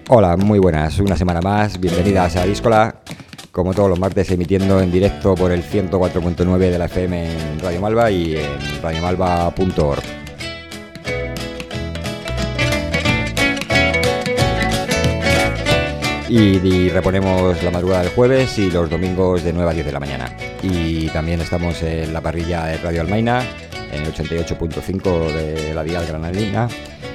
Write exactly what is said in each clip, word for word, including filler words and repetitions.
Hola, muy buenas, una semana más, bienvenidas a Díscola, como todos los martes emitiendo en directo por el ciento cuatro punto nueve de la F M en Radio Malva y en radio malva punto org. Y, y reponemos la madrugada del jueves y los domingos de nueve a diez de la mañana. Y también estamos en la parrilla de Radio Almaina, en el ochenta y ocho punto cinco de la dial granadina.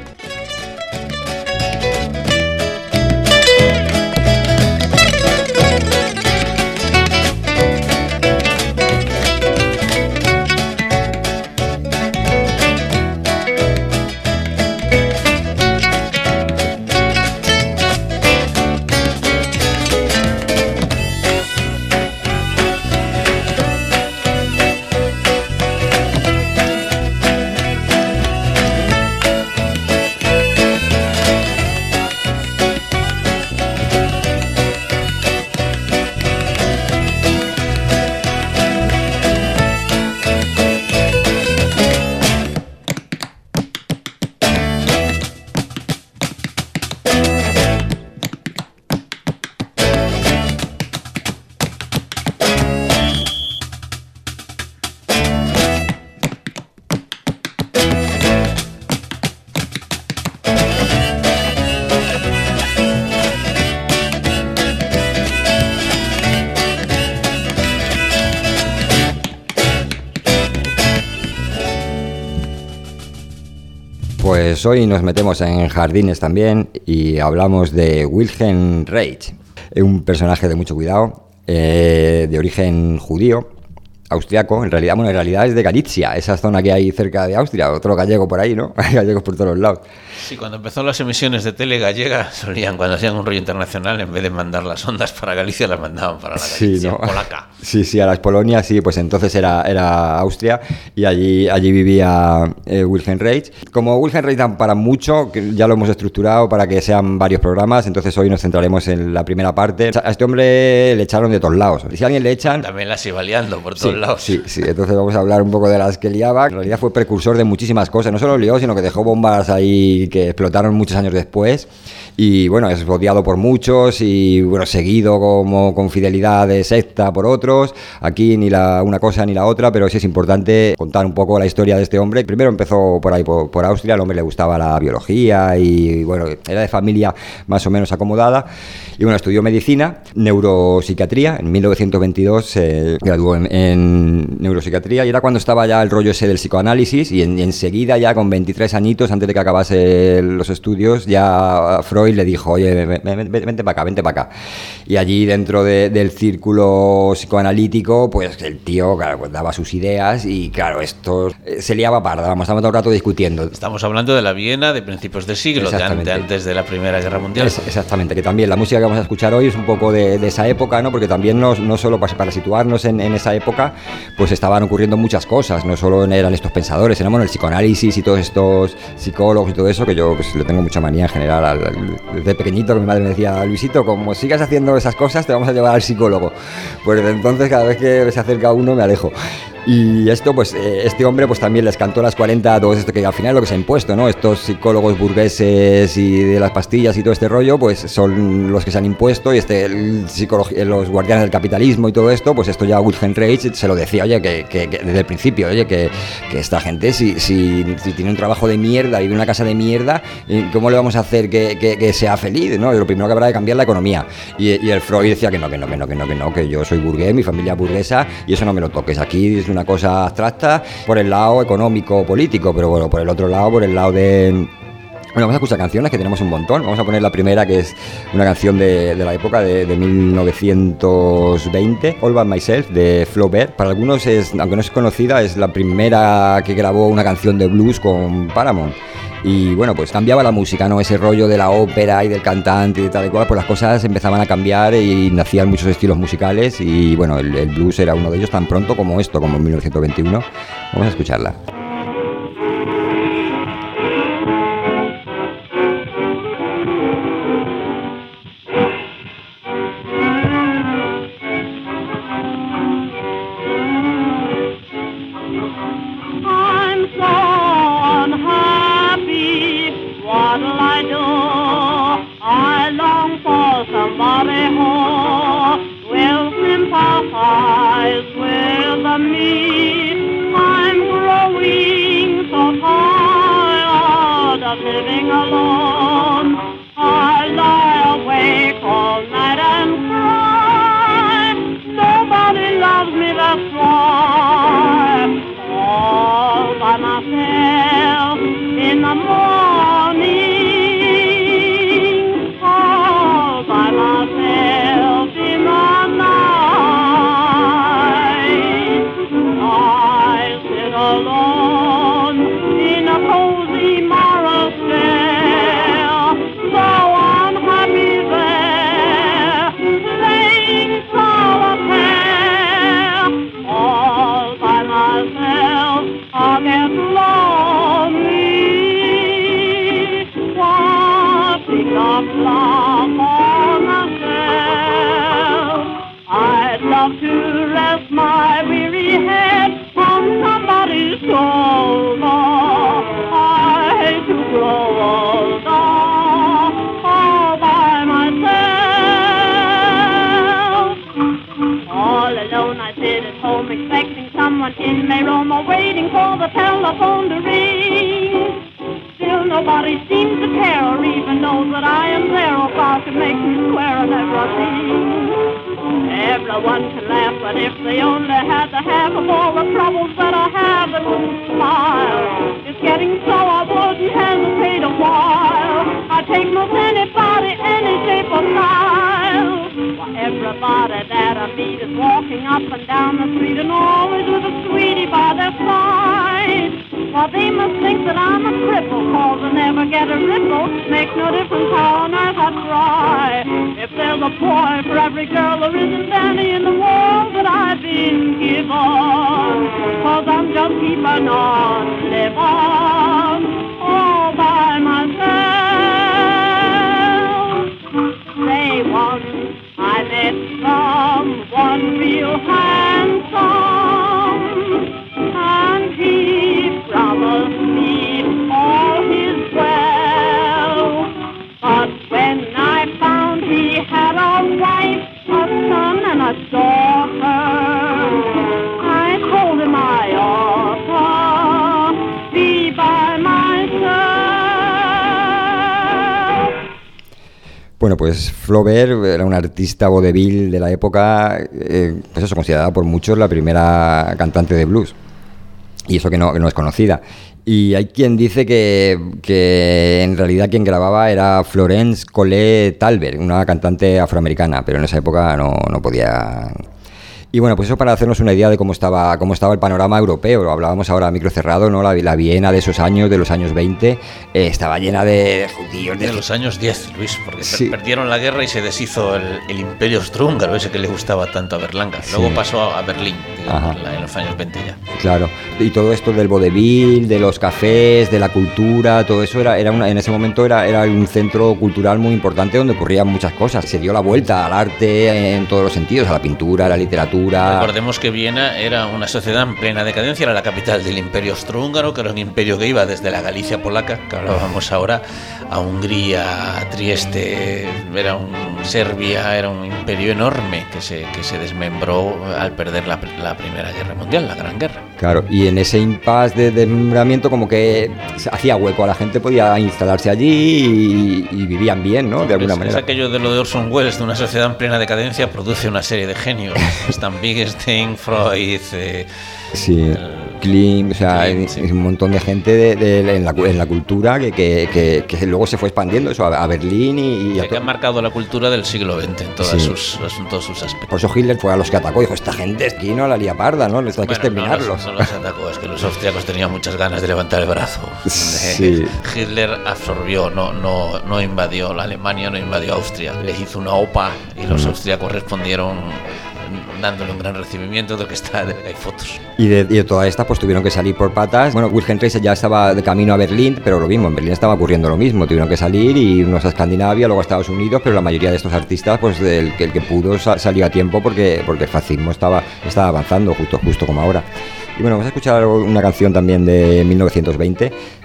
Pues hoy nos metemos en jardines también y hablamos de Wilhelm Reich, un personaje de mucho cuidado, eh, de origen judío, austriaco, en realidad, bueno, en realidad es de Galicia, esa zona que hay cerca de Austria, otro gallego por ahí, ¿no? Hay gallegos por todos los lados. Sí, cuando empezó las emisiones de tele gallega, solían, cuando hacían un rollo internacional, en vez de mandar las ondas para Galicia, las mandaban para la Galicia sí, ¿no? polaca. Sí, sí, a las Polonias, sí, pues entonces era, era Austria y allí, allí vivía eh, Wilhelm Reich. Como Wilhelm Reich dan para mucho, que ya lo hemos estructurado para que sean varios programas, entonces hoy nos centraremos en la primera parte. A este hombre le echaron de todos lados. Si a alguien le echan... También las iba liando por todos sí, lados. Sí, sí, entonces vamos a hablar un poco de las que liaba. En realidad fue precursor de muchísimas cosas, no solo lió, sino que dejó bombas ahí que explotaron muchos años después. Y bueno, es odiado por muchos y bueno, seguido como con fidelidad de secta por otros. Aquí ni la una cosa ni la otra, pero sí es importante contar un poco la historia de este hombre. Primero empezó por ahí, por, por Austria, al hombre le gustaba la biología y bueno, era de familia más o menos acomodada. Y bueno, estudió medicina, neuropsiquiatría, en mil novecientos veintidós se graduó en, en neuropsiquiatría y era cuando estaba ya el rollo ese del psicoanálisis y, en, y enseguida ya con veintitrés añitos, antes de que acabase los estudios, ya Freud le dijo, oye, vente para acá, vente para acá. Y allí dentro de, del círculo psicoanalítico, pues el tío, claro, pues daba sus ideas y claro, esto se liaba parda, vamos, estamos todo el rato discutiendo. Estamos hablando de la Viena de principios de siglo, de antes, antes de la Primera Guerra Mundial. Es, exactamente, que también la música que vamos a escuchar hoy es un poco de, de esa época, ¿no? Porque también no, no solo para, para situarnos en, en esa época, pues estaban ocurriendo muchas cosas, no solo eran estos pensadores, eran bueno, el psicoanálisis y todos estos psicólogos y todo eso, que yo pues le tengo mucha manía en general. Al, al, desde pequeñito que mi madre me decía, Luisito, como sigas haciendo esas cosas te vamos a llevar al psicólogo. Pues desde entonces cada vez que se acerca uno me alejo. Y esto, pues, este hombre pues también les cantó a las cuarenta todo esto que al final es lo que se ha impuesto, ¿no? Estos psicólogos burgueses y de las pastillas y todo este rollo, pues son los que se han impuesto y este, el los guardianes del capitalismo y todo esto, pues esto ya Wilhelm Reich se lo decía, oye, que, que, que desde el principio, oye, que, que esta gente si, si, si tiene un trabajo de mierda y vive en una casa de mierda, ¿cómo le vamos a hacer que, que, que sea feliz, ¿no? Y lo primero que habrá de cambiar la economía. Y, y el Freud decía que no, que no, que no, que no, que no, que yo soy burgués, mi familia es burguesa y eso no me lo toques. Aquí es una cosa abstracta por el lado económico político, pero bueno, por el otro lado, por el lado de... Bueno, vamos a escuchar canciones que tenemos un montón. Vamos a poner la primera, que es una canción de, de la época de, de mil novecientos veinte, All By Myself, de Flaubert. Para algunos, es, aunque no es conocida, es la primera que grabó una canción de blues con Paramount. Y bueno, pues cambiaba la música, ¿no? Ese rollo de la ópera y del cantante y de tal y cual, pues las cosas empezaban a cambiar y nacían muchos estilos musicales y bueno, el, el blues era uno de ellos tan pronto como esto, como en mil novecientos veintiuno. Vamos a escucharla. What'll I do? I love I swear the me, I'm growing so tired of living alone. I lie awake all night and cry. Nobody loves me, that's why. All by myself in the morning. All by myself in the night. I sit alone in a cozy monastery, so unhappy there, playing solitaire. All by myself, I get lonely. What pick up love on the shelf? I'd love to rest my weary head on somebody's shoulder. I hate to grow older all by myself. All alone I sit at home expecting someone in my room or waiting for the telephone to ring. Still nobody seems to care or even knows that I am there, or far to make me swear on everything. Everyone can laugh, but if they only had the half of all the troubles that I have, they wouldn't smile. It's getting so I wouldn't hesitate a while. I take most anybody, any shape or style. Why, everybody that I meet is walking up and down the street and always with a sweetie by their side. Well, they must think that I'm a cripple, cause I never get a ripple. Makes no difference how on earth I try. If there's a boy for every girl, there isn't any in the world that I've been given. Cause I'm just keeping on living all by myself. Say once I met someone real handsome, and he promised me all his well. But when I found he had a wife, a son and a daughter, I told him I ought to be by myself. Bueno, pues Flaubert era un artista vodevil de la época, eh, pues eso, considerada por muchos la primera cantante de blues. Y eso que no, que no es conocida. Y hay quien dice que, que en realidad quien grababa era Florence Colette Talbert, una cantante afroamericana, pero en esa época no, no podía... Y bueno, pues eso para hacernos una idea de cómo estaba cómo estaba el panorama europeo. Lo hablábamos ahora a micro cerrado, ¿no? La, la Viena de esos años, de los años veinte, eh, estaba llena de, de judíos. De, de los años diez, Luis, porque sí. perdieron la guerra y se deshizo el, el imperio austrohúngaro, ese que le gustaba tanto a Berlanga. Luego sí. pasó a Berlín, digamos, en, la, en los años veinte ya. Claro, y todo esto del vodevil, de los cafés, de la cultura, todo eso era, era una, en ese momento era, era un centro cultural muy importante donde ocurrían muchas cosas. Se dio la vuelta al arte en todos los sentidos, a la pintura, a la literatura. Recordemos que Viena era una sociedad en plena decadencia, era la capital del imperio austrohúngaro, que era un imperio que iba desde la Galicia polaca, que hablábamos ahora, a Hungría, a Trieste, era un Serbia, era un imperio enorme que se, que se desmembró al perder la, la Primera Guerra Mundial, la Gran Guerra. Claro, y en ese impasse de desmembramiento como que hacía hueco, la gente podía instalarse allí y, y vivían bien, ¿no? De alguna es, manera. Es aquello de lo de Orson Welles, de una sociedad en plena decadencia produce una serie de genios. Stan Wittgenstein, Freud... Eh, sí, el, Klim, o sea, Klim, sí. un montón de gente de, de, en, la, en la cultura que, que, que, que luego se fue expandiendo eso a, a Berlín y... y a que han marcado la cultura del siglo veinte en todas sí. sus, en todos sus aspectos. Por eso Hitler fue a los que atacó y dijo, esta gente aquí no la lía parda, ¿no? Les hay bueno, que exterminarlos. No los, no los atacó, es que los austriacos tenían muchas ganas de levantar el brazo. Sí. Hitler absorbió, no, no, no invadió la Alemania, no invadió Austria. Les hizo una OPA y los mm. austriacos respondieron dándole un gran recibimiento, de lo que está, de hay fotos. Y de, y de toda esta pues tuvieron que salir por patas. Bueno, Wilhelm Reis ya estaba de camino a Berlín, pero lo mismo, en Berlín estaba ocurriendo lo mismo, tuvieron que salir y unos a Escandinavia, luego a Estados Unidos, pero la mayoría de estos artistas, pues el, el que pudo salió a tiempo porque, porque el fascismo estaba, estaba avanzando justo, justo como ahora. Y bueno, vamos a escuchar una canción también de mil novecientos veinte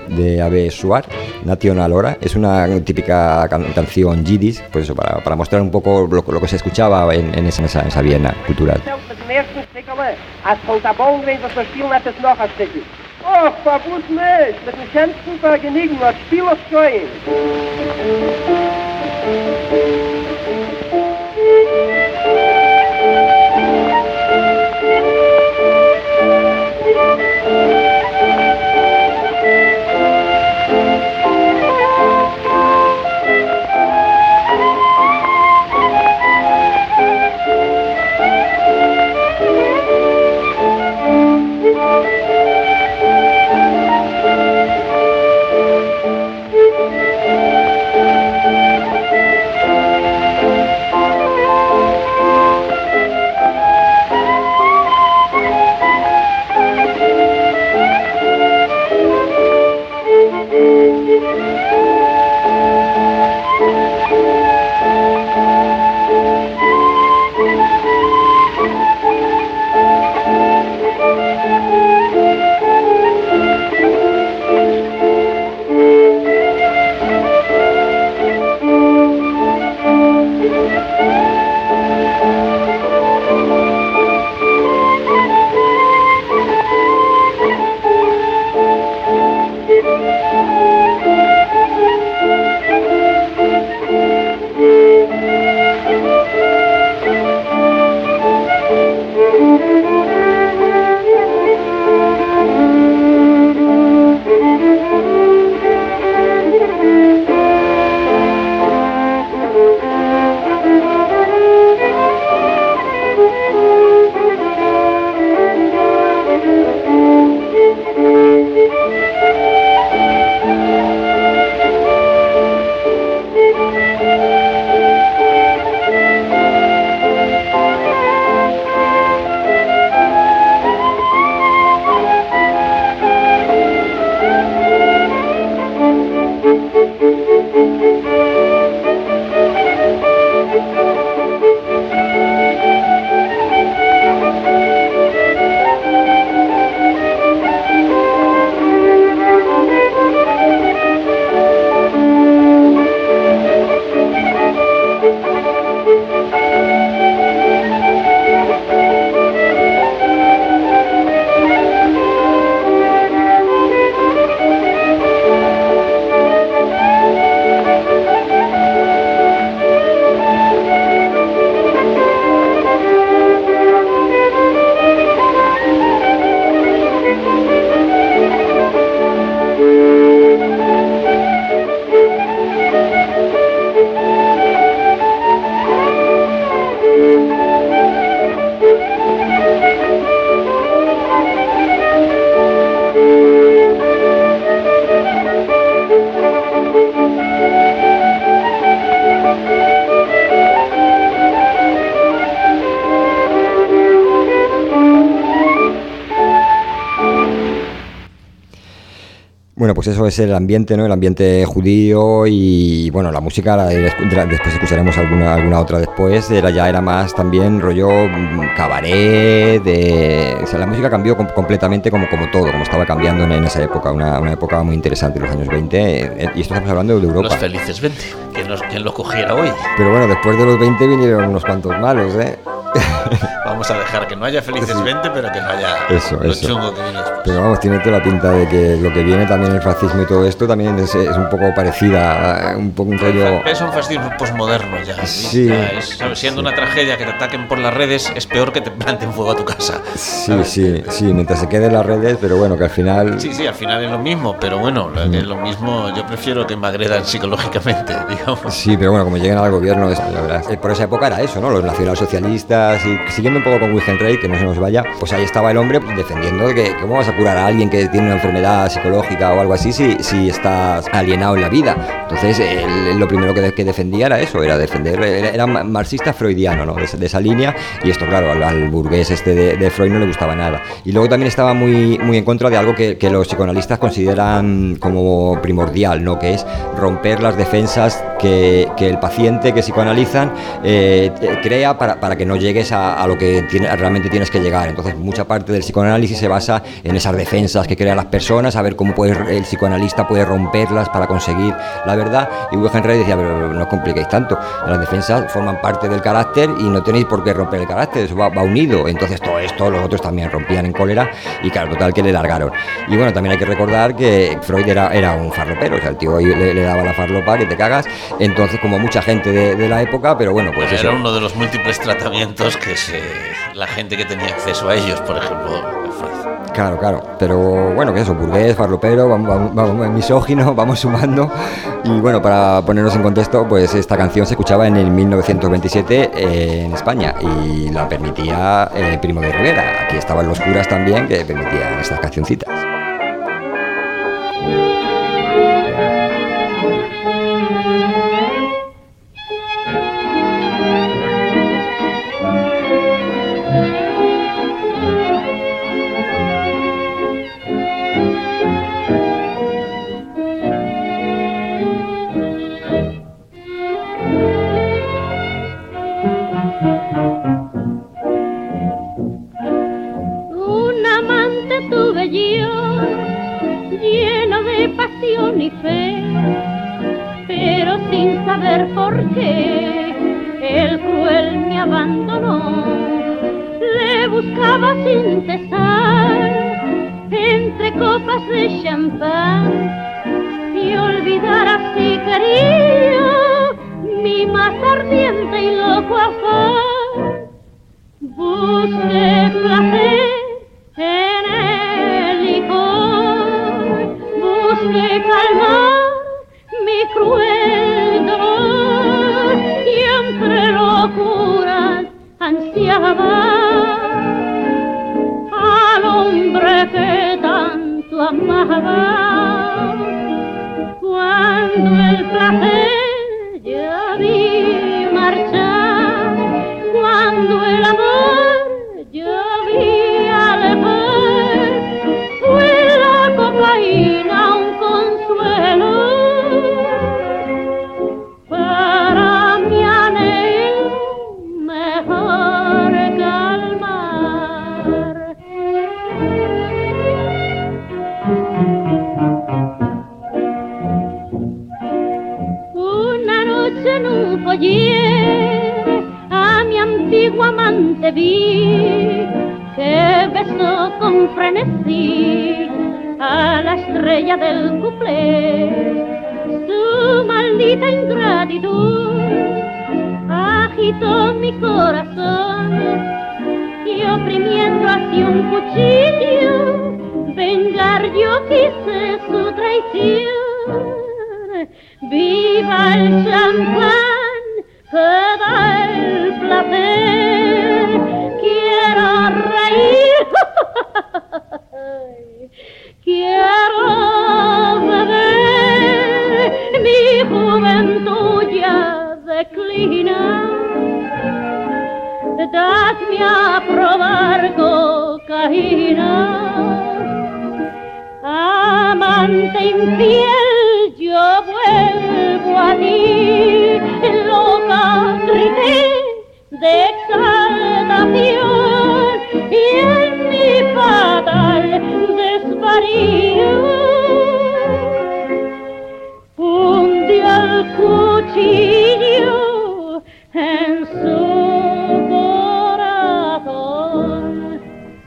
de Ave Suar, National Hora. Es una típica can- canción yiddish, pues eso, para, para mostrar un poco lo, lo que se escuchaba en, en, esa, en, esa, en esa Viena cultural. Och, verbot nicht, mit dem schönsten Vergnügen, was Spieler freuen. Bueno, pues eso es el ambiente, ¿no? El ambiente judío y, bueno, la música, la, la, después escucharemos alguna alguna otra después, era ya era más también rollo cabaret, de, o sea, la música cambió com- completamente como, como todo, como estaba cambiando en, en esa época, una, una época muy interesante, los años veinte, eh, y esto estamos hablando de Europa. Los felices veinte, que nos, quien lo cogiera hoy. Pero bueno, después de los veinte vinieron unos cuantos malos, ¿eh? Vamos a dejar que no haya felices Sí. veinte, pero que no haya Eso, lo eso. chungo que viene después. Pero vamos, tiene toda la pinta de que lo que viene también el fascismo y todo esto también es, es un poco parecida, un poco un rollo... Es un fascismo posmoderno ya. Sí. Ya es, ¿sabes? Siendo Sí. una tragedia que te ataquen por las redes, es peor que te planten fuego a tu casa. Sí, ¿sabes? sí, sí, mientras se quede en las redes, pero bueno, que al final... Sí, sí, al final es lo mismo, pero bueno, lo- Mm. es lo mismo, yo prefiero que me agredan psicológicamente, digamos. Sí, pero bueno, como lleguen al gobierno, es, la verdad, eh, por esa época era eso, ¿no? Los nacionalsocialistas y siguiendo un poco con Wilhelm Reich, que no se nos vaya, pues ahí estaba el hombre defendiendo que cómo vas a curar a alguien que tiene una enfermedad psicológica o algo así si, si estás alienado en la vida. Entonces, él, lo primero que, de- que defendía era eso, era defender, era, era marxista freudiano, ¿no? De, esa- de esa línea, y esto, claro, al, al burgués este de, de Freud no le gustaba nada. Y luego también estaba muy, muy en contra de algo que, que los psicoanalistas consideran como primordial, ¿no? Que es romper las defensas que, que el paciente que psicoanalizan eh, crea para, para que no llegues a, a lo que tiene, realmente tienes que llegar. Entonces mucha parte del psicoanálisis se basa en esas defensas que crean las personas, a ver cómo puede, el psicoanalista puede romperlas para conseguir la verdad. Y Wilhelm Reich decía, pero no os compliquéis tanto, las defensas forman parte del carácter y no tenéis por qué romper el carácter, eso va, va unido. Entonces todo esto los otros también rompían en cólera y claro, total que le largaron. Y bueno, también hay que recordar que Freud era, era un farlopero, o sea, el tío le, le daba la farlopa que te cagas, entonces como mucha gente de, de la época, pero bueno, pues era eso. uno de los múltiples tratamientos que se, la gente que tenía acceso a ellos, por ejemplo, Freud. Claro, claro, pero bueno, que eso, burgués, farlopero, vamos, vamos, vamos, misógino, vamos sumando. Y bueno, para ponernos en contexto, pues esta canción se escuchaba en el mil novecientos veintisiete eh, en España y la permitía eh, Primo de Rivera. Aquí estaban los curas también que permitían estas cancioncitas. Y fe, pero sin saber por qué el cruel me abandonó. Le buscaba sin cesar entre copas de champán y olvidar así quería mi más ardiente y loco afán. Busqué placer en el licor, busqué calmar mi cruel dolor y entre locuras ansiaba al hombre que tanto amaba. Cuando el placer ya vi marchar, cuando el amor ya vi alejar, fue la cocaína un consuelo para mi anhelo mejor calmar. Una noche en un foyer a mi antiguo amante vi que besó con frenesí a la estrella del cuplé. Su maldita ingratitud agitó mi corazón y oprimiendo así un cuchillo vengar yo quise su traición. Viva el champán que da el placer, quiero reír, quiero beber, mi juventud ya declina, dadme a probar cocaína. Amante infiel, yo vuelvo a ti, loca grité de exaltación y en mi fatal desvarío hundí el cuchillo en su corazón.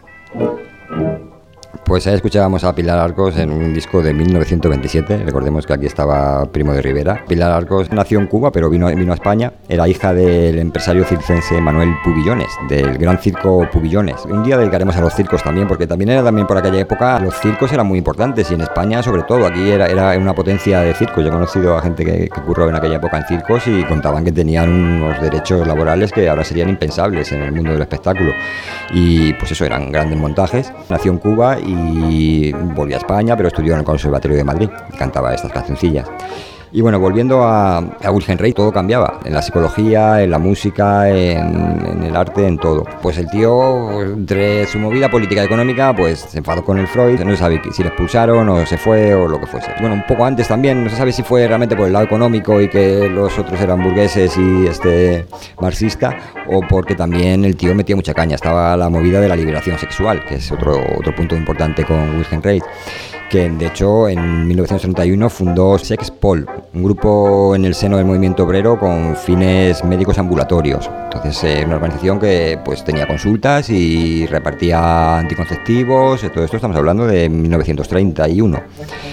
Pues ahí escuchábamos a Pilar Arcos en un disco de mil novecientos veintisiete. Recordemos que aquí estaba Primo de Rivera. Pilar Arcos nació en Cuba, pero vino, vino a España. Era hija del empresario circense Manuel Pubillones, del gran circo Pubillones. Un día dedicaremos a los circos también, porque también era también por aquella época los circos eran muy importantes y en España sobre todo. Aquí era, era una potencia de circos. Yo he conocido a gente que, que curró en aquella época en circos y contaban que tenían unos derechos laborales que ahora serían impensables en el mundo del espectáculo. Y pues eso, eran grandes montajes. Nació en Cuba y y volvió a España, pero estudió en el Conservatorio de Madrid y cantaba estas cancioncillas. Y bueno, volviendo a, a Wilhelm Reich, todo cambiaba, en la psicología, en la música, en, en el arte, en todo. Pues el tío, entre su movida política y económica, pues se enfadó con el Freud, no se sabe si le expulsaron o se fue o lo que fuese. Bueno, un poco antes también, no se sabe si fue realmente por el lado económico y que los otros eran burgueses y este marxista, o porque también el tío metía mucha caña. Estaba la movida de la liberación sexual, que es otro, otro punto importante con Wilhelm Reich, que de hecho en mil novecientos treinta y uno fundó Sexpol, un grupo en el seno del movimiento obrero con fines médicos ambulatorios. Entonces, eh, una organización que pues tenía consultas y repartía anticonceptivos. Todo esto estamos hablando de mil novecientos treinta y uno.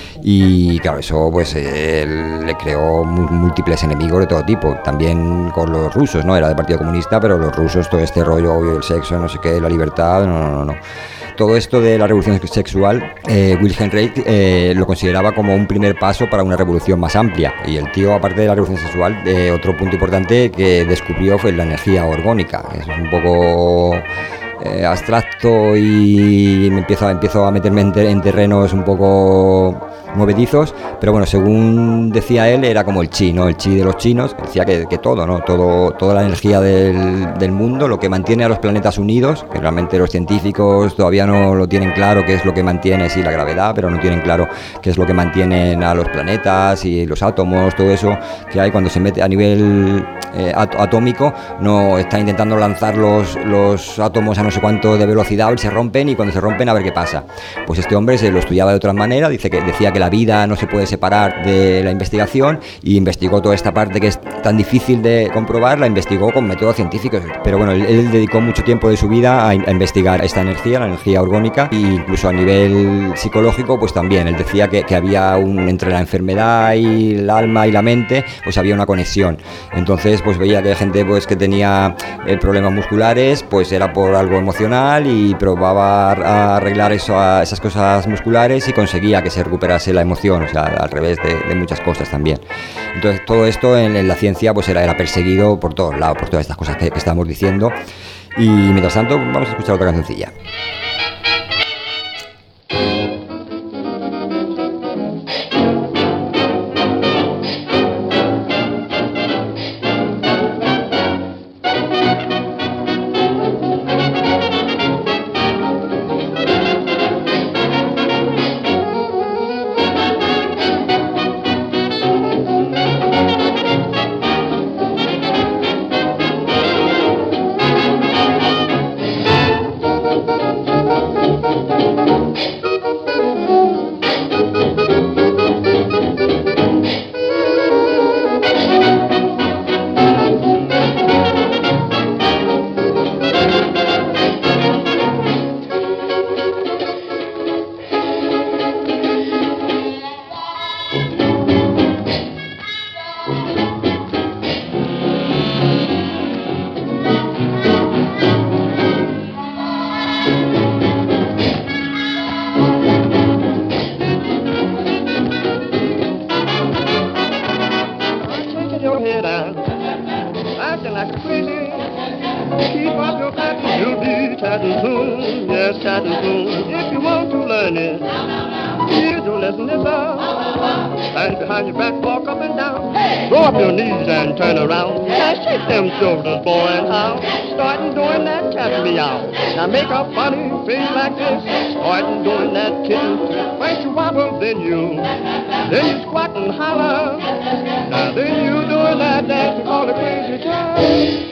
Y claro, eso pues eh, le creó múltiples enemigos de todo tipo, también con los rusos, ¿no? Era del Partido Comunista, pero los rusos, todo este rollo, el sexo, no sé qué, la libertad, no, no, no. Todo esto de la revolución sexual, eh, Wilhelm Reich eh, lo consideraba como un primer paso para una revolución más amplia. Y el tío, aparte de la revolución sexual, eh, otro punto importante que descubrió fue la energía orgónica. Eso es un poco eh, abstracto y me empiezo, empiezo a meterme en, ter- en terrenos un poco movedizos, pero bueno, según decía él, era como el chi, ¿no? El chi de los chinos, decía que, que todo, ¿no? Todo, toda la energía del, del mundo, lo que mantiene a los planetas unidos, que realmente los científicos todavía no lo tienen claro qué es lo que mantiene, sí, la gravedad, pero no tienen claro qué es lo que mantienen a los planetas y los átomos, todo eso que hay cuando se mete a nivel eh, at- atómico, no está intentando lanzar los, los átomos a no sé cuánto de velocidad y se rompen, y cuando se rompen a ver qué pasa. Pues este hombre se lo estudiaba de otra manera, dice que, decía que la vida no se puede separar de la investigación, y investigó toda esta parte que es tan difícil de comprobar, la investigó con métodos científicos. Pero bueno, él, él dedicó mucho tiempo de su vida a, a investigar esta energía, la energía orgónica, e incluso a nivel psicológico, pues también él decía que, que había un, entre la enfermedad y el alma y la mente, pues había una conexión. Entonces pues veía que gente pues que tenía eh, problemas musculares, pues era por algo emocional, y probaba a arreglar eso, a esas cosas musculares, y conseguía que se recuperase la emoción, o sea, al revés de, de muchas cosas también. Entonces todo esto en, en la ciencia pues era, era perseguido por todos lados, por todas estas cosas que, que estamos diciendo. Y mientras tanto vamos a escuchar otra cancioncilla. Shoulders, boy, and how starting doing that tap me out. Now make a funny face like this, starting doing that kitten trick. First you wobble, then you, then you squat and holler. Now then you doing that dance, you call it crazy time.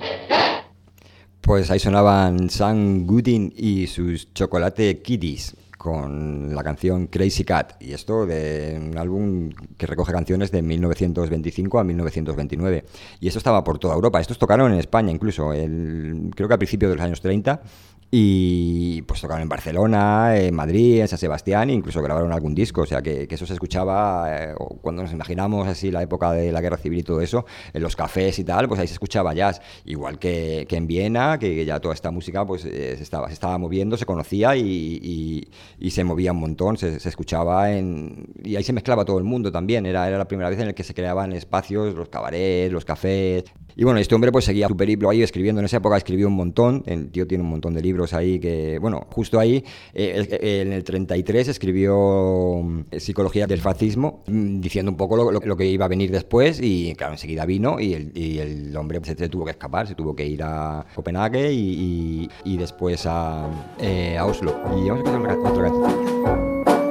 Pues ahí sonaban Sam Gooding y sus Chocolate Kiddies, con la canción Crazy Cat, y esto de un álbum que recoge canciones de mil novecientos veinticinco a mil novecientos veintinueve, y esto estaba por toda Europa. Estos tocaron en España incluso, el, creo que a principios de los años treinta, y pues tocaron en Barcelona, en Madrid, en San Sebastián, e incluso grabaron algún disco, o sea que, que eso se escuchaba eh, cuando nos imaginamos así la época de la guerra civil y todo eso, en los cafés y tal, pues ahí se escuchaba jazz, igual que, que en Viena, que ya toda esta música pues eh, se, estaba, se estaba moviendo, se conocía y, y, y se movía un montón, se, se escuchaba en, y ahí se mezclaba todo el mundo también, era, era la primera vez en la que se creaban espacios, los cabarets, los cafés. Y bueno, este hombre pues seguía súper hilo ahí escribiendo, en esa época escribió un montón, el tío tiene un montón de libros ahí que, bueno, justo ahí, eh, en el treinta y tres escribió Psicología del fascismo, diciendo un poco lo, lo, lo que iba a venir después, y claro, enseguida vino y el, y el hombre se, se tuvo que escapar, se tuvo que ir a Copenhague y, y, y después a, eh, a Oslo. Y vamos a escuchar otra, otra canción.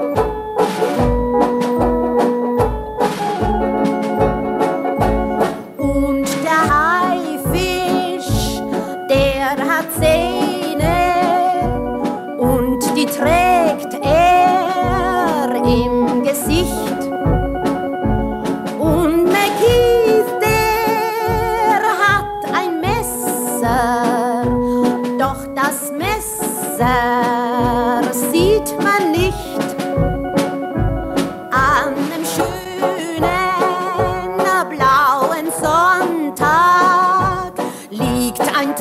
Trägt er im Gesicht und McKeith, der hat ein Messer, doch das Messer sieht man nicht. An dem schönen blauen Sonntag liegt ein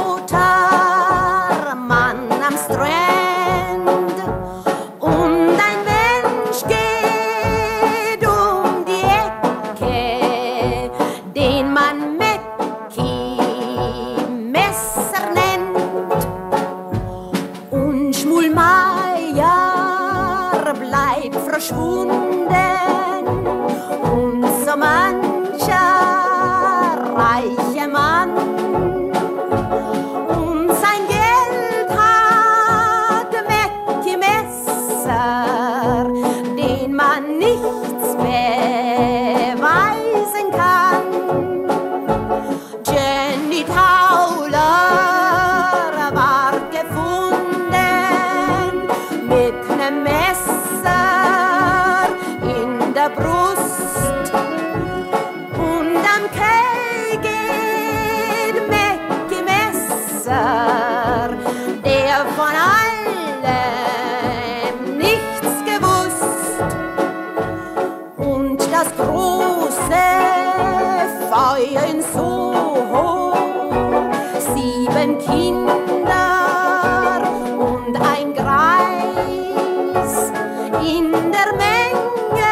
toter Mann am Strand. Verschwunden und so mancher reiche Mann und sein Geld hat Mackie Messer, den man nichts beweisen kann. Jenny Tauler war gefunden mit nem Messer der Brust und am Kei geht Mackie Messer, der von allem nichts gewusst, und das große Feuer in Soho, sieben Kinder und ein Greis in der Menge,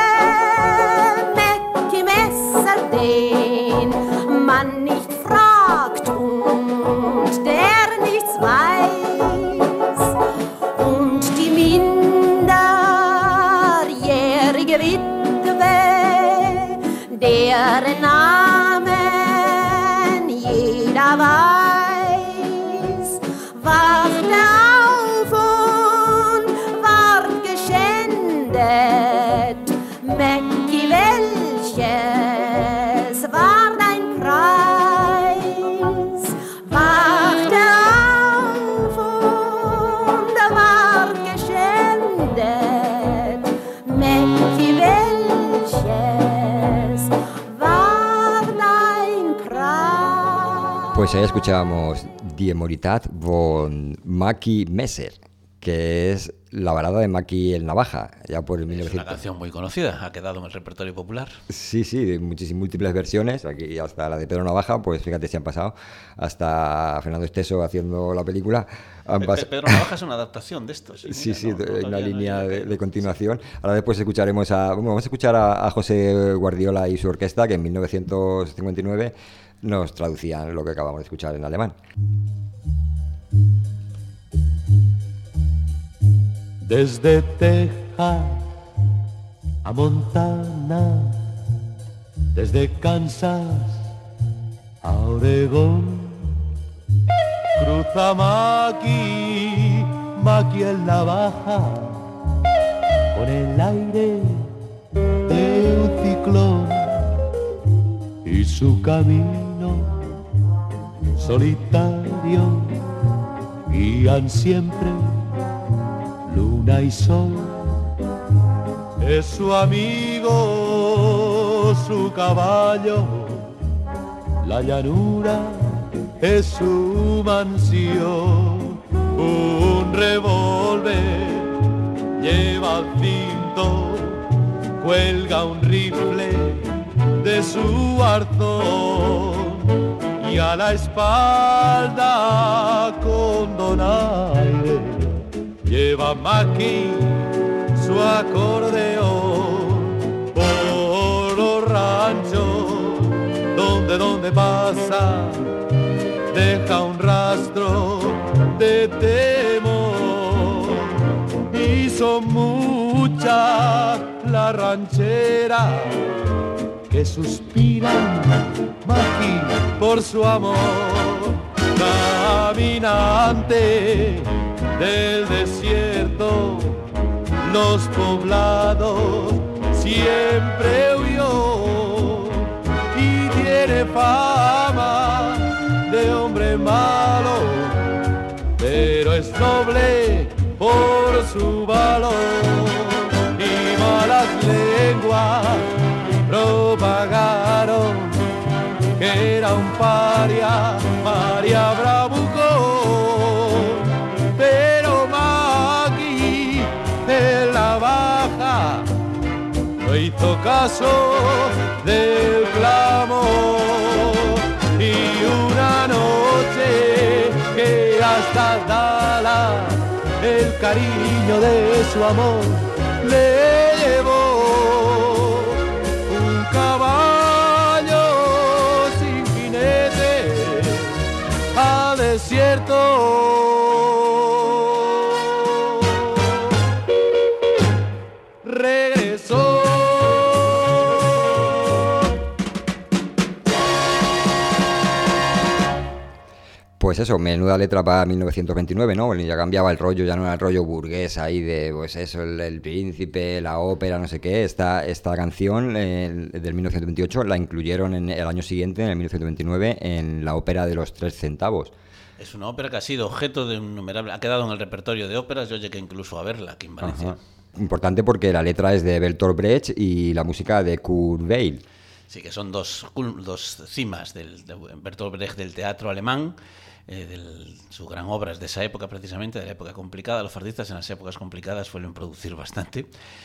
den man nicht fragt und der nichts weiß, und die minderjährige Witwe, deren Namen jeder weiß, wachte auf und ward geschändet. Mackie, welches war dein Preis? Wachte auf und ward geschändet. Mackie, welches war dein Preis? Pues ahí escuchábamos Die Moritat von Mackie Messer, que es la balada de Mackie el Navaja, ya por el mil novecientos. Es una canción muy conocida, ha quedado en el repertorio popular. Sí, sí, de muchísimas múltiples versiones, aquí hasta la de Pedro Navaja, pues fíjate si han pasado, hasta Fernando Esteso haciendo la película. Han pas... Pedro Navaja es una adaptación de esto. Sí, sí, mira, sí, no, no, una línea no de, de continuación. Ahora después escucharemos a, bueno, vamos a escuchar a, a José Guardiola y su orquesta, que en mil novecientos cincuenta y nueve nos traducían lo que acabamos de escuchar en alemán. Desde Texas a Montana, desde Kansas a Oregón, cruza Mackie, Mackie el Navaja, con el aire de un ciclón, y su camino solitario guían siempre luna luna y sol. Es su amigo, su caballo, la llanura es su mansión. Un revólver lleva al cinto, cuelga un rifle de su arzón y a la espalda con donaire lleva Maki su acordeón. Por los ranchos donde donde pasa deja un rastro de temor y son muchas las rancheras que suspiran Maki por su amor. Caminante del desierto, los poblados siempre huyó y tiene fama de hombre malo, pero es noble por su valor. Y malas lenguas propagaron que era un paria, María Bravucón, pero Maki en la baja no hizo caso del clamor. Y una noche que hasta Dallas el cariño de su amor le llevó un caballo sin jinete al desierto. Regresó. Pues eso, menuda letra para mil novecientos veintinueve, ¿no? Ya cambiaba el rollo, ya no era el rollo burgués ahí de, pues eso, el, el príncipe, la ópera, no sé qué. Esta, esta canción eh, del mil novecientos veintiocho la incluyeron en el año siguiente, en el mil novecientos veintinueve, en la ópera de los tres centavos. Es una ópera que ha sido objeto de un innumerable... Ha quedado en el repertorio de óperas, yo llegué incluso a verla aquí en Valencia. Ajá. Importante porque la letra es de Bertolt Brecht y la música de Kurt Weill. Sí, que son dos, dos cimas del, de Bertolt Brecht del teatro alemán. Eh, de su gran obra es de esa época precisamente, de la época complicada. Los artistas en las épocas complicadas suelen producir bastante,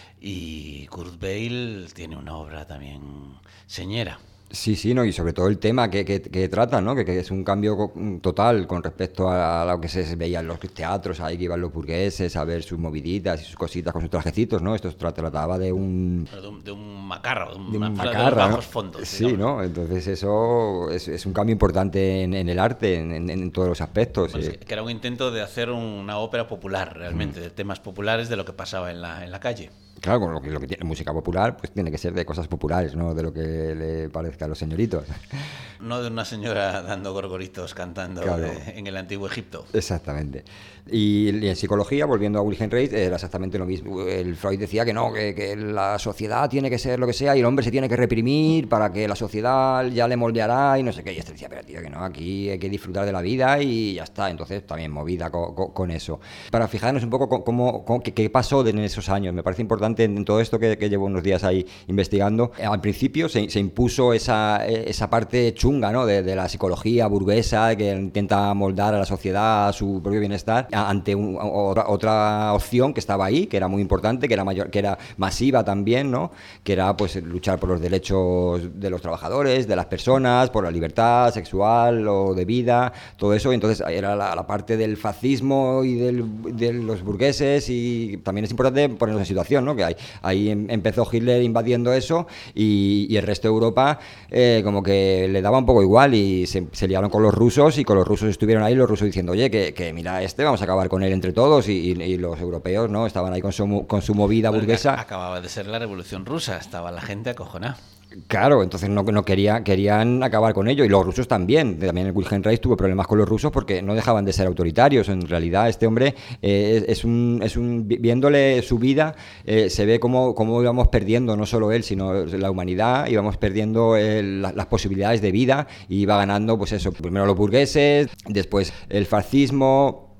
y Kurt Weill tiene una obra también señera. Sí, sí, ¿no? Y sobre todo el tema que, que, que trata, ¿no? Que, que es un cambio total con respecto a, a lo que se veía en los teatros, ahí que iban los burgueses a ver sus moviditas y sus cositas con sus trajecitos, ¿no? Esto tra- trataba de un... De un, de un macarro, de, un, de un una, macarra, de bajos ¿no? fondos. Sí, digamos. ¿no? Entonces eso es, es un cambio importante en, en el arte, en, en, en todos los aspectos. Pues eh. que era un intento de hacer una ópera popular, realmente, mm. de temas populares de lo que pasaba en la, en la calle. Claro, con lo que, lo que tiene música popular, pues tiene que ser de cosas populares, no de lo que le parezca a los señoritos. No de una señora dando gorgoritos cantando claro. de, en el antiguo Egipto. Exactamente. Y, y en psicología, volviendo a Wilhelm Reich, era exactamente lo mismo. El Freud decía que no, que, que la sociedad tiene que ser lo que sea y el hombre se tiene que reprimir para que la sociedad ya le moldeará y no sé qué. Y este decía, pero tío, que no, aquí hay que disfrutar de la vida y ya está. Entonces también movida con, con, con eso. Para fijarnos un poco cómo, cómo, qué, qué pasó en esos años, me parece importante en todo esto que, que llevo unos días ahí investigando. Al principio se, se impuso esa, esa parte chunga, ¿no? de, de la psicología burguesa que intenta moldar a la sociedad a su propio bienestar ante un, otra, otra opción que estaba ahí, que era muy importante, que era mayor, que era masiva también, ¿no? Que era pues luchar por los derechos de los trabajadores, de las personas, por la libertad sexual o de vida, todo eso. Entonces era la, la parte del fascismo y del, de los burgueses, y también es importante ponernos en situación, ¿no? Que hay, ahí em, empezó Hitler invadiendo eso y, y el resto de Europa eh, como que le daba un poco igual y se, se liaron con los rusos, y con los rusos estuvieron ahí los rusos diciendo, oye, que, que mira, este vamos a acabar con él entre todos, y, y, y los europeos, ¿no? Estaban ahí con su, con su movida bueno, burguesa. Acababa de ser la Revolución Rusa, estaba la gente acojonada. Claro, entonces no, no quería, querían acabar con ello, y los rusos también. También el Wilhelm Reich tuvo problemas con los rusos porque no dejaban de ser autoritarios. En realidad este hombre eh, es, es, un, es un viéndole su vida eh, se ve cómo, cómo íbamos perdiendo, no solo él sino la humanidad, íbamos perdiendo el, las posibilidades de vida, y iba ganando pues eso, primero los burgueses, después el fascismo.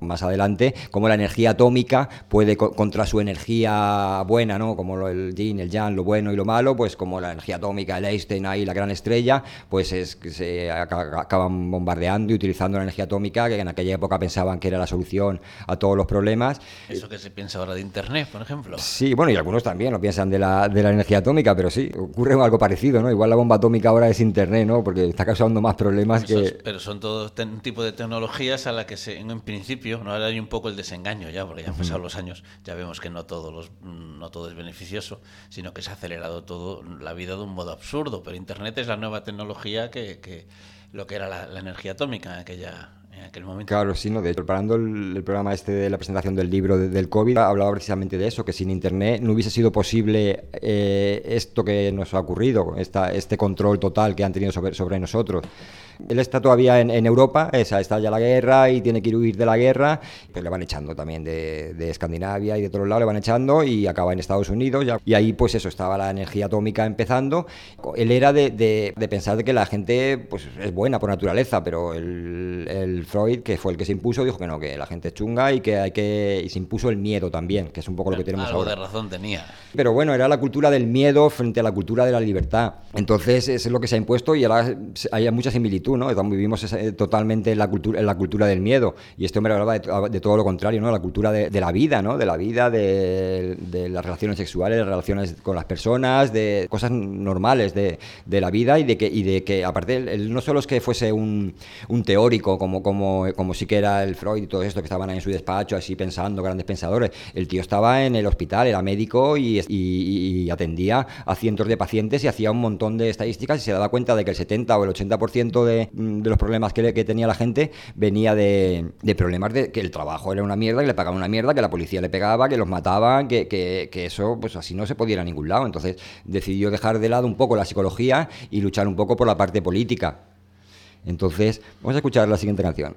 más adelante, cómo la energía atómica puede, co- contra su energía buena, ¿no? Como lo, el yin, el yang, lo bueno y lo malo, pues como la energía atómica, el Einstein ahí, la gran estrella, pues es que se aca- acaban bombardeando y utilizando la energía atómica, que en aquella época pensaban que era la solución a todos los problemas. Eso que se piensa ahora de Internet, por ejemplo. Sí, bueno, y algunos también lo piensan de la, de la energía atómica, pero sí, ocurre algo parecido, ¿no? Igual la bomba atómica ahora es Internet, ¿no? Porque está causando más problemas Esos- que... pero son todos un tipo de tecnologías a la que se, en un principio, ¿no? Ahora hay un poco el desengaño ya, porque ya han pasado los años, ya vemos que no todo, los, no todo es beneficioso, sino que se ha acelerado todo la vida de un modo absurdo, pero Internet es la nueva tecnología que, que lo que era la, la energía atómica en aquella... en aquel momento. Claro, sí, ¿no? De hecho, preparando el, el programa este de la presentación del libro de, del COVID, hablaba precisamente de eso, que sin Internet no hubiese sido posible eh, esto que nos ha ocurrido, esta, este control total que han tenido sobre, sobre nosotros. Él está todavía en, en Europa, esa, está ya la guerra y tiene que ir huir de la guerra, pues le van echando también de, de Escandinavia y de todos lados le van echando y acaba en Estados Unidos. Ya, y ahí pues eso, estaba la energía atómica empezando. Él era de, de, de pensar de que la gente pues es buena por naturaleza, pero el, el Freud, que fue el que se impuso, dijo que no, que la gente es chunga y que hay que... y se impuso el miedo también, que es un poco lo que tenemos Algo ahora. de razón tenía. Pero bueno, era la cultura del miedo frente a la cultura de la libertad. Entonces, eso es lo que se ha impuesto y ahora hay mucha similitud, ¿no? Vivimos esa, totalmente en la, cultura, en la cultura del miedo. Y este hombre hablaba de, de todo lo contrario, ¿no? La cultura de, de la vida, ¿no? De la vida, de, de las relaciones sexuales, de las relaciones con las personas, de cosas normales de, de la vida y de que, y de que aparte, él, él no solo es que fuese un, un teórico, como, como, como sí que era el Freud y todo esto, que estaban ahí en su despacho, así pensando, grandes pensadores. El tío estaba en el hospital, era médico y, y, y atendía a cientos de pacientes y hacía un montón de estadísticas y se daba cuenta de que el setenta o el ochenta por ciento de, de los problemas que, que tenía la gente venía de, de problemas de que el trabajo era una mierda, que le pagaban una mierda, que la policía le pegaba, que los mataban, que, que, que eso pues así no se podía ir a ningún lado. Entonces decidió dejar de lado un poco la psicología y luchar un poco por la parte política. Entonces vamos a escuchar la siguiente canción.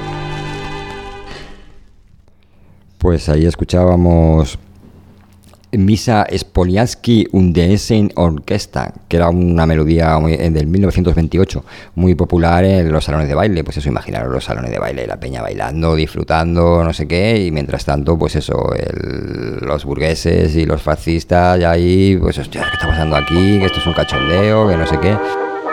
Pues ahí escuchábamos Misa Spoliansky und Essen Orchestra, que era una melodía muy, del mil novecientos veintiocho, muy popular en los salones de baile. Pues eso, imaginaros los salones de baile, la peña bailando, disfrutando, no sé qué, y mientras tanto, pues eso, el, los burgueses y los fascistas, y ahí, pues hostia, ¿qué está pasando aquí? Que esto es un cachondeo, que no sé qué.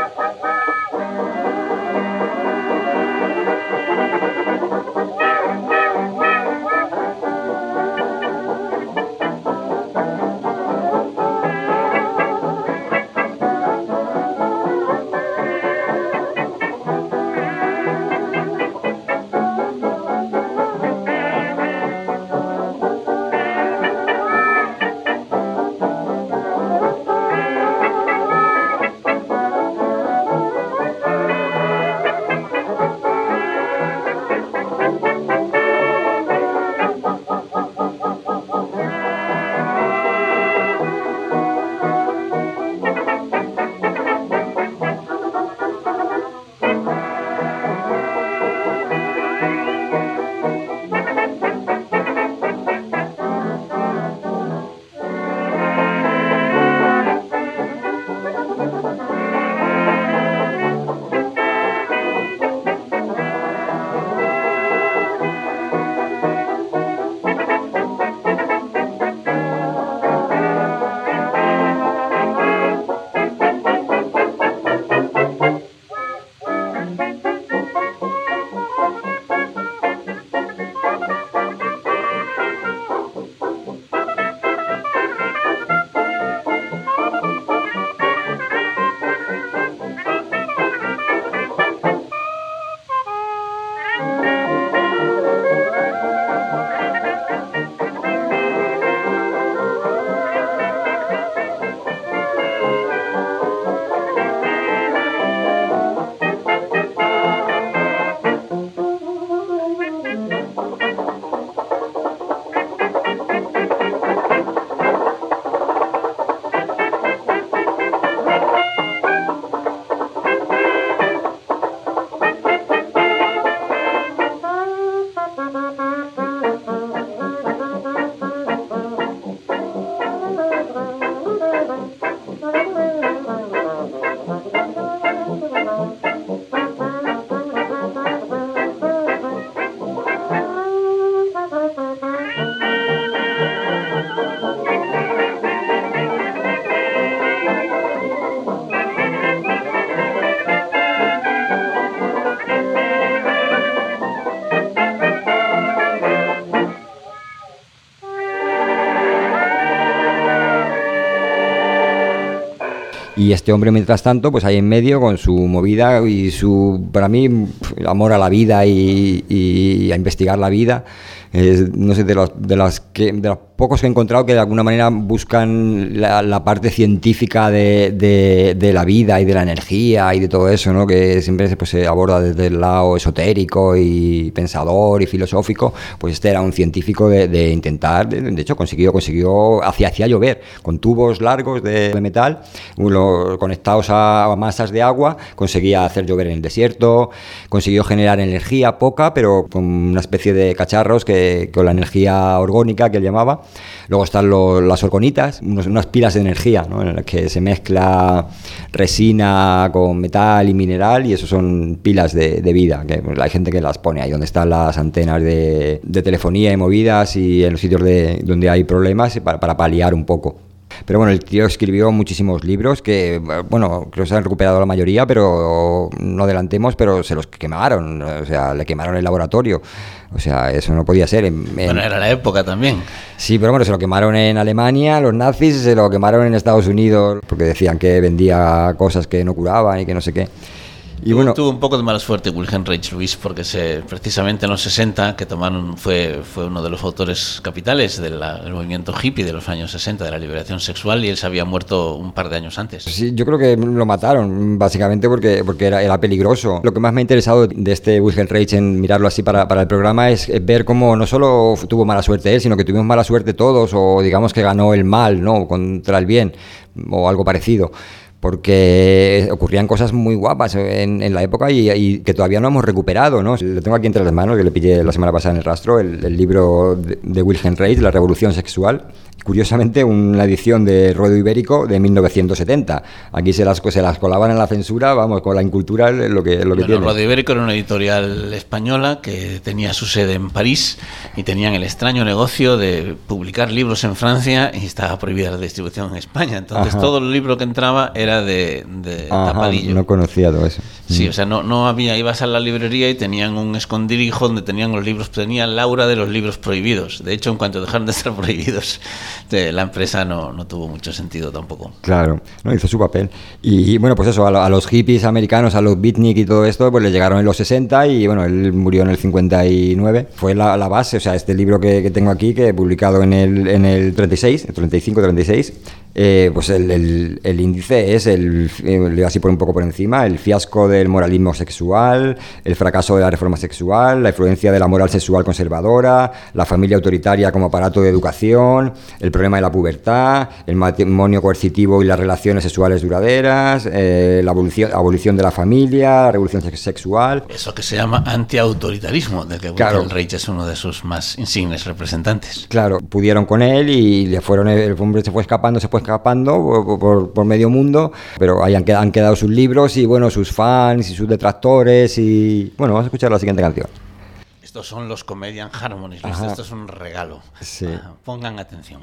Y este hombre, mientras tanto, pues ahí en medio con su movida y su, para mí, amor a la vida y, y a investigar la vida. Eh, no sé, de los, de, las que, de los pocos que he encontrado que de alguna manera buscan la, la parte científica de, de, de la vida y de la energía y de todo eso, ¿no? Que siempre pues, se aborda desde el lado esotérico y pensador y filosófico. Pues este era un científico de, de intentar, de, de hecho consiguió, consiguió hacía, hacía llover con tubos largos de, de metal, uno, conectados a, a masas de agua, conseguía hacer llover en el desierto, consiguió generar energía poca, pero con una especie de cacharros que con la energía orgónica que él llamaba. Luego están los, las orgonitas, unos, unas pilas de energía, ¿no? En las que se mezcla resina con metal y mineral, y eso son pilas de, de vida, que pues, hay gente que las pone ahí donde están las antenas de, de telefonía y movidas y en los sitios de, donde hay problemas para, para paliar un poco. Pero bueno, el tío escribió muchísimos libros que, bueno, creo que se han recuperado la mayoría, pero no adelantemos, pero se los quemaron, o sea, le quemaron el laboratorio. O sea, eso no podía ser. En, en... Bueno, era la época también. Sí, pero bueno, se lo quemaron en Alemania, los nazis, se lo quemaron en Estados Unidos, porque decían que vendía cosas que no curaban y que no sé qué. Y bueno, tuvo un poco de mala suerte Wilhelm Reich Louis, porque se, precisamente en los sesenta, que tomaron, fue, fue uno de los autores capitales del movimiento hippie de los años sesenta, de la liberación sexual, y él se había muerto un par de años antes. Sí, yo creo que lo mataron, básicamente porque, porque era, era peligroso. Lo que más me ha interesado de este Wilhelm Reich en mirarlo así para, para el programa es ver cómo no solo tuvo mala suerte él, sino que tuvimos mala suerte todos, o digamos que ganó el mal, ¿no?, contra el bien, o algo parecido. porque ocurrían cosas muy guapas en, en la época y, y que todavía no hemos recuperado, ¿no? Lo tengo aquí entre las manos, que le pillé la semana pasada en el rastro, el, el libro de, de Wilhelm Reich, La Revolución Sexual. Curiosamente, una edición de Ruedo Ibérico de mil novecientos setenta. Aquí se las, se las colaban en la censura, vamos, con la incultura, lo que, lo que bueno, tiene. Ruedo Ibérico era una editorial española que tenía su sede en París y tenían el extraño negocio de publicar libros en Francia y estaba prohibida la distribución en España. Entonces, Ajá. todo el libro que entraba era de, de Ajá, tapadillo. No conocía todo eso. Sí, o sea, no, no había, ibas a la librería y tenían un escondrijo donde tenían los libros, tenían Laura de los libros prohibidos. De hecho, en cuanto dejaron de estar prohibidos, la empresa no, no tuvo mucho sentido tampoco. Claro, no hizo su papel. Y, y bueno, pues eso, a, a los hippies americanos, a los beatnik y todo esto, pues le llegaron en los sesenta y bueno, él murió en el cincuenta y nueve. Fue la, la base, o sea, este libro que, que tengo aquí, que he publicado en el, en el treinta y seis, el treinta y cinco, treinta y seis, eh, pues el, el, el índice es, el, le voy así por un poco por encima, el fiasco del moralismo sexual, el fracaso de la reforma sexual, la influencia de la moral sexual conservadora, la familia autoritaria como aparato de educación, el problema de la pubertad, el matrimonio coercitivo y las relaciones sexuales duraderas, eh, la abolición, abolición de la familia, la revolución sexual. Eso que se llama antiautoritarismo, del que claro. Wilhelm Reich es uno de sus más insignes representantes. Claro, pudieron con él y le fueron, el hombre se fue escapando, se fue escapando por, por, por medio mundo, pero ahí han quedado, han quedado sus libros y bueno, sus fans y sus detractores y bueno, vamos a escuchar la siguiente canción. Estos son los Comedian Harmonies, esto es un regalo. Sí. Ah, pongan atención.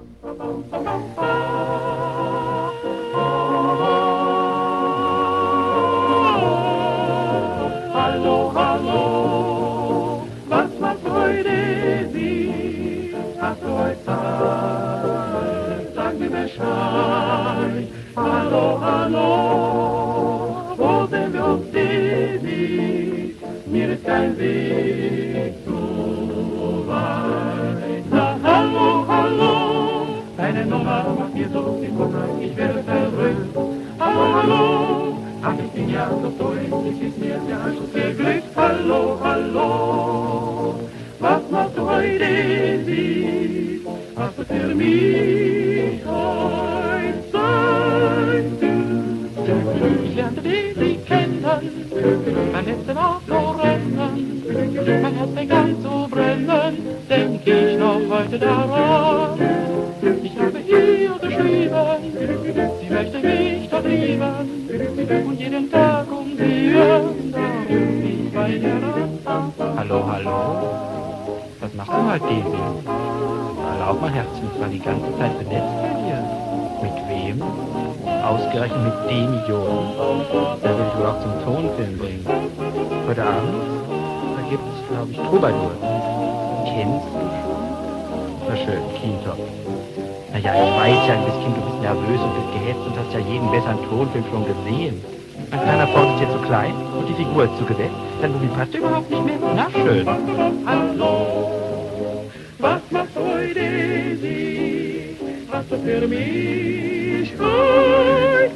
Hallo, hallo, was macht heute Sie? Hast du heute Zeit? Sag mir Bescheid. Hallo, hallo, wo sind wir uns ewig? Mir ist kein Weg zu weit. Na, hallo, hallo, deine Nummer macht mir so viel Kummer, ich werde verrückt. Hallo, hallo, ach, ich bin ja so durch, ich ist mir der Anschluss der Glück. Hallo, hallo, was machst du heute, sie? Hast du für mich heute Zeit? Ich lernte dich kennen, mein letztes Autorennen, mein Herz fängt an zu brennen, denk ich noch heute daran. Ich habe ihr geschrieben, sie möchte mich doch lieben, und jeden Tag um sieben, da ruf ich bei ihr an. Hallo, hallo, was machst du heute, Desi? Erlaub mein Herz, ich war die ganze Zeit benetzt bei dir. Mit wem? Ausgerechnet mit dem Idioten. Der will ich wohl auch zum Tonfilm bringen. Heute Abend, da gibt es, glaube ich, Troubadour. Kennst du schon? Na schön, Kientopf. Naja, ich weiß ja, ein bisschen, du bist nervös und bist gehetzt und hast ja jeden besseren Tonfilm schon gesehen. Ein kleiner Fort ist hier zu klein und die Figur ist zu gesetzt. Dein Movie passt überhaupt nicht mehr. Na schön. Hallo, was macht heute sie? Hast du für mich heute?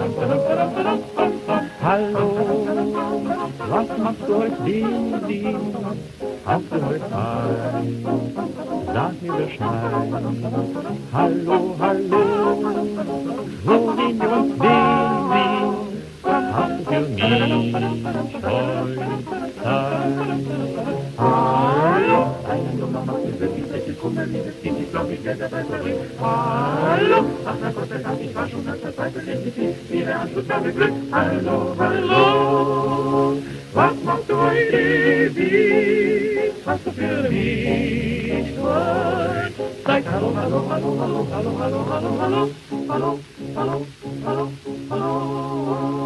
Hallo, was machst du heute, Desi? Hast du heute Zeit? Sag mir Bescheid. Hallo, hallo, wo sehen wir uns, Desi? Hast du für mich heute Zeit? Hallo, deine Nummer macht mir wirklich sehr viel Kummer, liebes Kind, ich glaub, ich werde dabei verrückt. Hallo, ach na Gott sei Dank, ich war schon ganz verzweifelt, irgendwie, wie der Anschluss war mir Glück. Hallo, hallo, was machst du heute, wie? Hast du für mich heute? Sag hallo, hallo, hallo, hallo, hallo, hallo, hallo, hallo, hallo, hallo, hallo, hallo.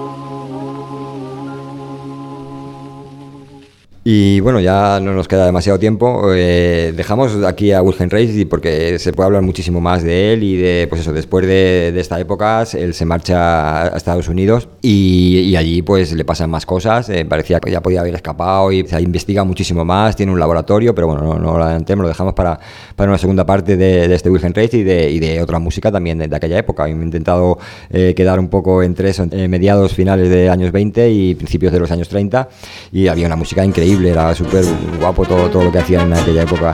Y bueno, ya no nos queda demasiado tiempo. Eh, dejamos aquí a Wilhelm Reich porque se puede hablar muchísimo más de él y de, pues eso, después de, de esta época, él se marcha a Estados Unidos y, y allí pues le pasan más cosas. Eh, parecía que ya podía haber escapado y se investiga muchísimo más, tiene un laboratorio, pero bueno, no, no lo adelantemos, lo dejamos para, para una segunda parte de, de este Wilhelm Reich y de, y de otra música también de, de aquella época. He intentado eh, quedar un poco entre eso, eh, mediados, finales de años veinte y principios de los años treinta, y había una música increíble. Era súper guapo todo, todo lo que hacían en aquella época.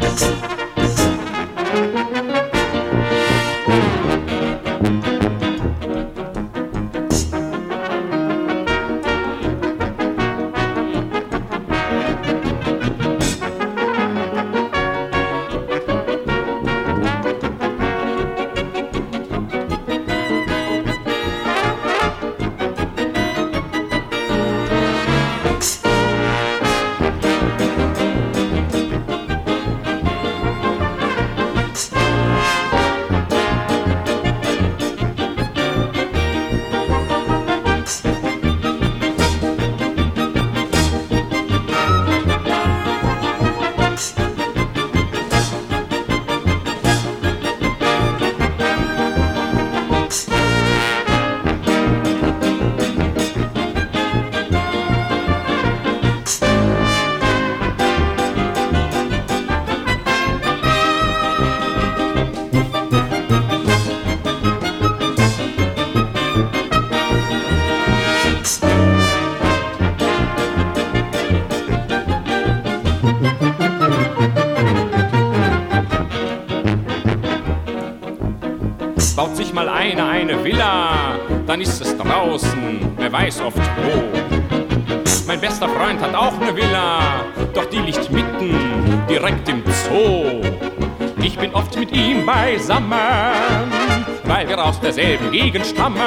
Baut sich mal einer eine Villa, dann ist es draußen, wer weiß oft wo. Mein bester Freund hat auch eine Villa, doch die liegt mitten, direkt im Zoo. Ich bin oft mit ihm beisammen, weil wir aus derselben Gegend stammen.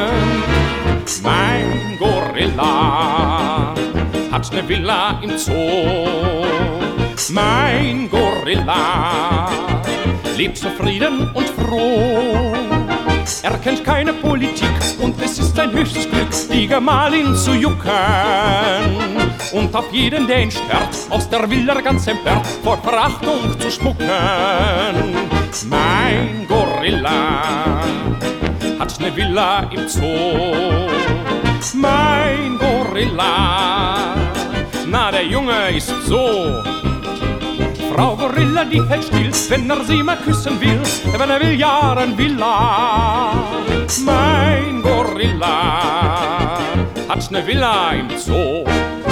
Mein Gorilla hat eine Villa im Zoo. Mein Gorilla lebt zufrieden und froh. Er kennt keine Politik und es ist sein höchstes Glück, die Gemahlin zu jucken. Und auf jeden, der ihn stört, aus der Villa ganz empört, vor Verachtung zu spucken. Mein Gorilla hat eine Villa im Zoo. Mein Gorilla, na der Junge ist so. Frau Gorilla, die hält still, wenn er sie mal küssen will, wenn er will, ja, dann will er. Mein Gorilla hat ne Villa im Zoo.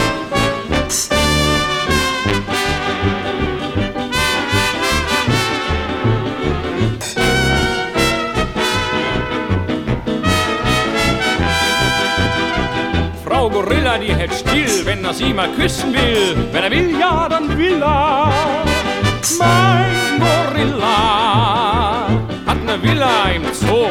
Frau Gorilla, die hält still, wenn er sie mal küssen will, wenn er will, ja, dann will er. Mein Gorilla hat eine Villa im Zoo.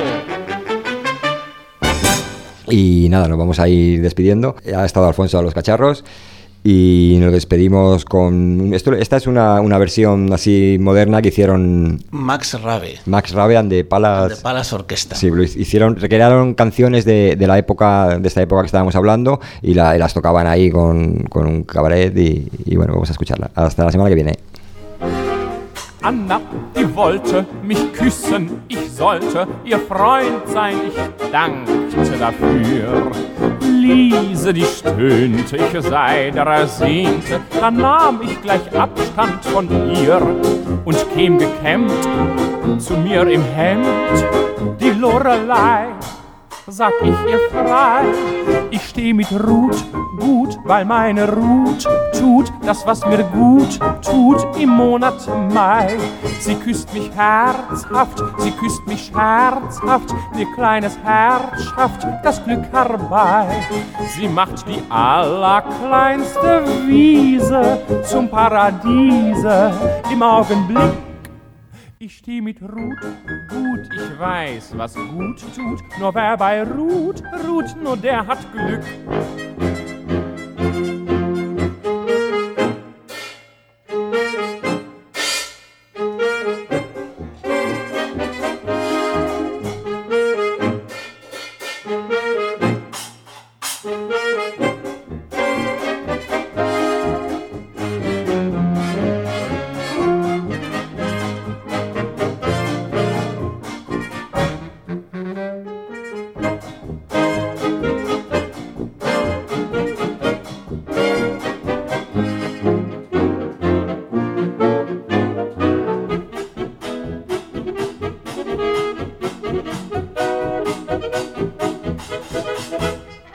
Y nada, nos vamos a ir despidiendo. Ha estado Alfonso a los cacharros y nos despedimos con... Esto, esta es una, una versión así moderna que hicieron... Max Rabe. Max Rabe and the Palace... The Palace Orquesta. Sí, lo hicieron, recrearon canciones de, de la época, de esta época que estábamos hablando y, la, y las tocaban ahí con, con un cabaret y, y bueno, vamos a escucharla. Hasta la semana que viene. Anna, die wollte mich küssen, ich sollte ihr Freund sein, ich dankte dafür. Liese, die stöhnte, ich sei der Ersehnte, dann nahm ich gleich Abstand von ihr und käm gekämmt zu mir im Hemd. Die Lorelei, sag ich ihr frei, ich steh mit Ruth gut, weil meine Ruth tut das, was mir gut tut im Monat Mai. Sie küsst mich herzhaft, sie küsst mich scherzhaft, ihr kleines Herz schafft das Glück herbei. Sie macht die allerkleinste Wiese zum Paradiese im Augenblick. Ich steh mit Ruth gut, ich weiß, was gut tut, nur wer bei Ruth ruht, nur der hat Glück.